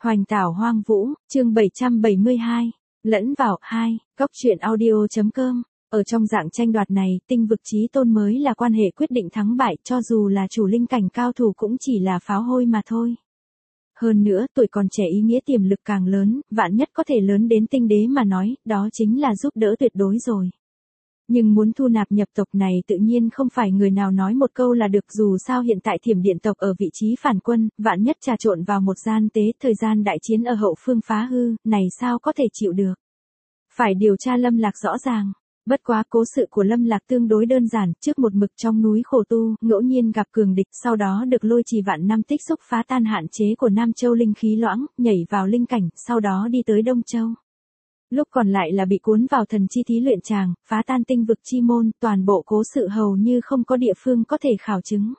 Hoành tảo hoang vũ, chương 772, lẫn vào 2, góc truyện audio.com. Ở trong dạng tranh đoạt này, tinh vực chí tôn mới là quan hệ quyết định thắng bại, cho dù là chủ linh cảnh cao thủ cũng chỉ là pháo hôi mà thôi. Hơn nữa, tuổi còn trẻ ý nghĩa tiềm lực càng lớn, vạn nhất có thể lớn đến tinh đế mà nói, đó chính là giúp đỡ tuyệt đối rồi. Nhưng muốn thu nạp nhập tộc này tự nhiên không phải người nào nói một câu là được, dù sao hiện tại Thiểm Điện tộc ở vị trí phản quân, vạn nhất trà trộn vào một gian tế, thời gian đại chiến ở hậu phương phá hư, này sao có thể chịu được. Phải điều tra Lâm Lạc rõ ràng. Bất quá cố sự của Lâm Lạc tương đối đơn giản, trước một mực trong núi khổ tu, ngẫu nhiên gặp cường địch, sau đó được lôi trì vạn năm tích xúc phá tan hạn chế của Nam Châu linh khí loãng, nhảy vào linh cảnh, sau đó đi tới Đông Châu. Lúc còn lại là bị cuốn vào thần chi thí luyện tràng, phá tan tinh vực chi môn, toàn bộ cố sự hầu như không có địa phương có thể khảo chứng.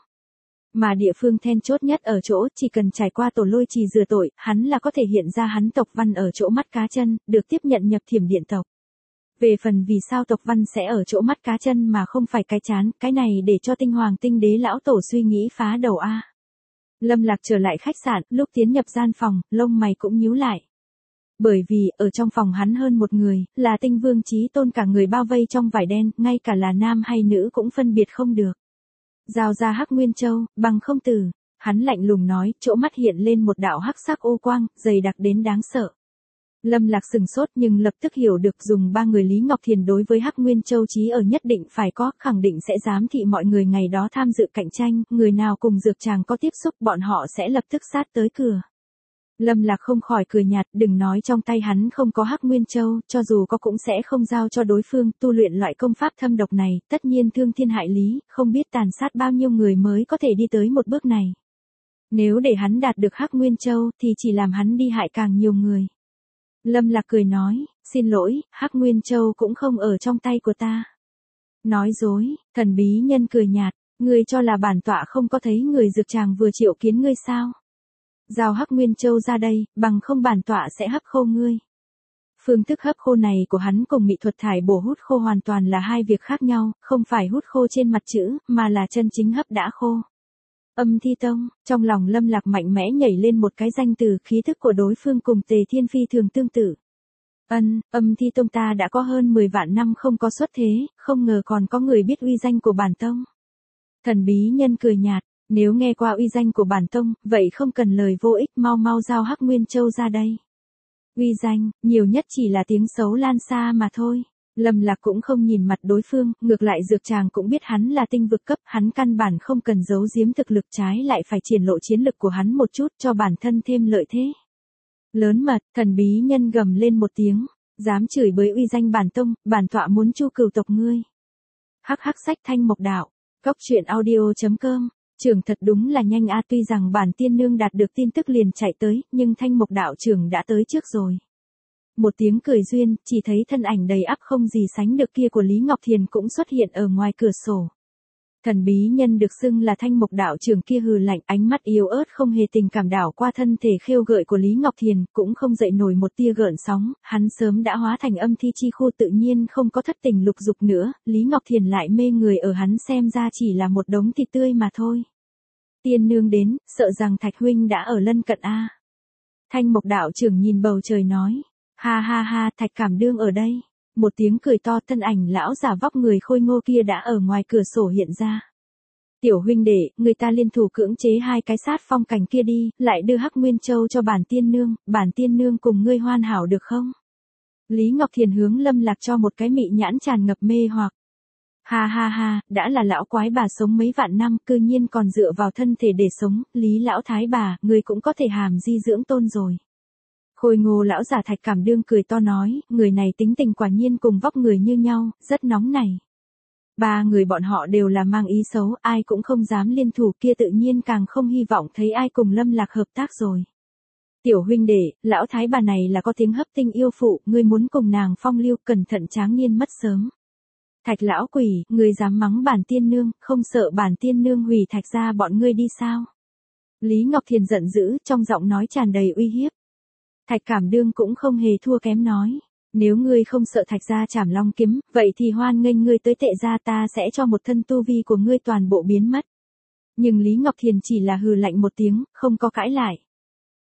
Mà địa phương then chốt nhất ở chỗ, chỉ cần trải qua tổ lôi trì rửa tội, hắn là có thể hiện ra hắn tộc văn ở chỗ mắt cá chân, được tiếp nhận nhập Thiểm Điện tộc. Về phần vì sao tộc văn sẽ ở chỗ mắt cá chân mà không phải cái chán, cái này để cho tinh hoàng tinh đế lão tổ suy nghĩ phá đầu a. Lâm Lạc trở lại khách sạn, lúc tiến nhập gian phòng, lông mày cũng nhíu lại. Bởi vì, ở trong phòng hắn hơn một người, là tinh vương chí tôn, cả người bao vây trong vải đen, ngay cả là nam hay nữ cũng phân biệt không được. Giao ra Hắc Nguyên Châu, bằng không tử, hắn lạnh lùng nói, chỗ mắt hiện lên một đạo hắc sắc ô quang, dày đặc đến đáng sợ. Lâm Lạc sừng sốt nhưng lập tức hiểu được dùng ba người Lý Ngọc Thiền đối với Hắc Nguyên Châu chí ở nhất định phải có, khẳng định sẽ giám thị mọi người ngày đó tham dự cạnh tranh, người nào cùng dược tràng có tiếp xúc bọn họ sẽ lập tức sát tới cửa. Lâm Lạc không khỏi cười nhạt, đừng nói trong tay hắn không có Hắc Nguyên Châu, cho dù có cũng sẽ không giao cho đối phương, tu luyện loại công pháp thâm độc này, tất nhiên thương thiên hại lý, không biết tàn sát bao nhiêu người mới có thể đi tới một bước này. Nếu để hắn đạt được Hắc Nguyên Châu thì chỉ làm hắn đi hại càng nhiều người. Lâm Lạc cười nói, xin lỗi, Hắc Nguyên Châu cũng không ở trong tay của ta. Nói dối, thần bí nhân cười nhạt, ngươi cho là bản tọa không có thấy người dược tràng vừa triệu kiến ngươi sao? Giao Hắc Nguyên Châu ra đây, bằng không bản tọa sẽ hấp khô ngươi. Phương thức hấp khô này của hắn cùng mỹ thuật thải bổ hút khô hoàn toàn là hai việc khác nhau, không phải hút khô trên mặt chữ, mà là chân chính hấp đã khô. Âm Thi Tông, trong lòng Lâm Lạc mạnh mẽ nhảy lên một cái danh từ, khí thức của đối phương cùng Tề Thiên Phi thường tương tự. Âm Thi Tông ta đã có hơn 10 vạn năm không có xuất thế, không ngờ còn có người biết uy danh của bản tông. Thần bí nhân cười nhạt, nếu nghe qua uy danh của bản tông, vậy không cần lời vô ích, mau giao Hắc Nguyên Châu ra đây. Uy danh, nhiều nhất chỉ là tiếng xấu lan xa mà thôi. Lâm Lạc cũng không nhìn mặt đối phương, ngược lại dược tràng cũng biết hắn là tinh vực cấp, hắn căn bản không cần giấu giếm thực lực, trái lại phải triển lộ chiến lực của hắn một chút cho bản thân thêm lợi thế. Lớn mật, thần bí nhân gầm lên một tiếng, dám chửi bới uy danh bản tông, bản tọa muốn chu cừu tộc ngươi. Hắc sách Thanh Mộc Đạo, góc truyện audio.com. Trưởng thật đúng là nhanh a, tuy rằng bản tiên nương đạt được tin tức liền chạy tới, nhưng Thanh Mộc đạo trưởng đã tới trước rồi. Một tiếng cười duyên, chỉ thấy thân ảnh đầy ắp không gì sánh được kia của Lý Ngọc Thiền cũng xuất hiện ở ngoài cửa sổ. Thần bí nhân được xưng là Thanh Mộc đạo trưởng kia hừ lạnh, ánh mắt yếu ớt không hề tình cảm đảo qua thân thể khêu gợi của Lý Ngọc Thiền, cũng không dậy nổi một tia gợn sóng, hắn sớm đã hóa thành âm thi chi khu, tự nhiên không có thất tình lục dục nữa, Lý Ngọc Thiền lại mê người ở hắn xem ra chỉ là một đống thịt tươi mà thôi. Tiên nương đến, sợ rằng Thạch huynh đã ở lân cận a. Thanh Mộc đạo trưởng nhìn bầu trời nói, ha, Thạch Cảm Đương ở đây. Một tiếng cười to, thân ảnh lão già vóc người khôi ngô kia đã ở ngoài cửa sổ hiện ra. Tiểu huynh đệ, người ta liên thủ cưỡng chế hai cái sát phong cảnh kia đi, lại đưa Hắc Nguyên Châu cho bản tiên nương cùng ngươi hoan hảo được không? Lý Ngọc Thiền hướng Lâm Lạc cho một cái mị nhãn tràn ngập mê hoặc. Ha, đã là lão quái bà sống mấy vạn năm, cư nhiên còn dựa vào thân thể để sống, Lý lão thái bà, ngươi cũng có thể hàm di dưỡng tôn rồi. Khôi ngô lão già Thạch Cảm Đương cười to nói, người này tính tình quả nhiên cùng vóc người như nhau, rất nóng này. Ba người bọn họ đều là mang ý xấu, ai cũng không dám liên thủ, kia tự nhiên càng không hy vọng thấy ai cùng Lâm Lạc hợp tác rồi. Tiểu huynh đệ, lão thái bà này là có tiếng hấp tinh yêu phụ, ngươi muốn cùng nàng phong lưu, cẩn thận tráng niên mất sớm. Thạch lão quỷ, ngươi dám mắng bản tiên nương, không sợ bản tiên nương hủy Thạch gia bọn ngươi đi sao? Lý Ngọc Thiền giận dữ, trong giọng nói tràn đầy uy hiếp. Thạch Cảm Đương cũng không hề thua kém nói, nếu ngươi không sợ Thạch gia chảm long kiếm, vậy thì hoan nghênh ngươi tới Tệ gia, ta sẽ cho một thân tu vi của ngươi toàn bộ biến mất. Nhưng Lý Ngọc Thiền chỉ là hừ lạnh một tiếng, không có cãi lại.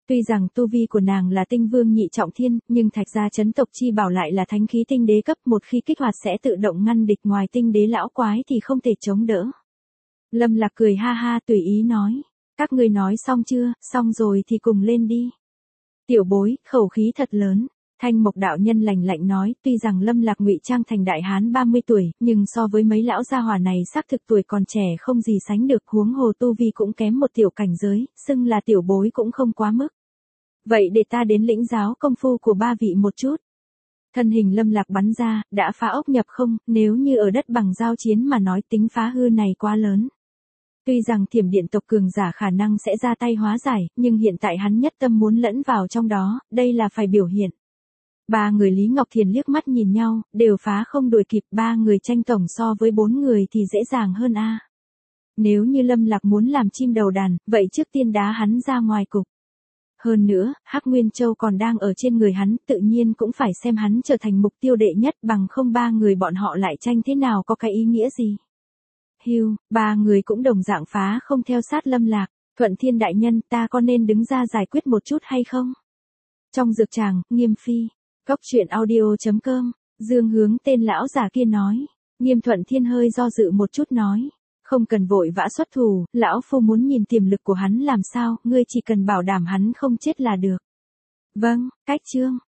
Tuy rằng tu vi của nàng là tinh vương nhị trọng thiên, nhưng thạch gia chấn tộc chi bảo lại là thánh khí tinh đế cấp, một khi kích hoạt sẽ tự động ngăn địch, ngoài tinh đế lão quái thì không thể chống đỡ. Lâm Lạc cười ha ha tùy ý nói, các ngươi nói xong chưa, xong rồi thì cùng lên đi. Tiểu bối, khẩu khí thật lớn. Thanh Mộc đạo nhân lạnh lạnh nói, tuy rằng Lâm Lạc ngụy trang thành đại hán 30 tuổi, nhưng so với mấy lão gia hỏa này xác thực tuổi còn trẻ không gì sánh được, huống hồ tu vi cũng kém một tiểu cảnh giới, xưng là tiểu bối cũng không quá mức. Vậy để ta đến lĩnh giáo công phu của ba vị một chút. Thân hình Lâm Lạc bắn ra, đã phá ốc nhập không, nếu như ở đất bằng giao chiến mà nói tính phá hư này quá lớn. Tuy rằng Thiểm Điện tộc cường giả khả năng sẽ ra tay hóa giải, nhưng hiện tại hắn nhất tâm muốn lẫn vào trong đó, đây là phải biểu hiện. Ba người Lý Ngọc Thiền liếc mắt nhìn nhau, đều phá không đuổi kịp, ba người tranh tổng so với 4 người thì dễ dàng hơn a. Nếu như Lâm Lạc muốn làm chim đầu đàn, vậy trước tiên đá hắn ra ngoài cục. Hơn nữa, Hắc Nguyên Châu còn đang ở trên người hắn, tự nhiên cũng phải xem hắn trở thành mục tiêu đệ nhất, bằng không ba người bọn họ lại tranh thế nào có cái ý nghĩa gì. Hưu, ba người cũng đồng dạng phá không theo sát Lâm Lạc, Thuận Thiên đại nhân, ta có nên đứng ra giải quyết một chút hay không? Trong dược tràng, Nghiêm Phi, Cốc truyện audio.com, Dương Hướng tên lão già kia nói. Nghiêm Thuận Thiên hơi do dự một chút nói, không cần vội vã xuất thủ, lão phu muốn nhìn tiềm lực của hắn làm sao, ngươi chỉ cần bảo đảm hắn không chết là được. Vâng, cách chương.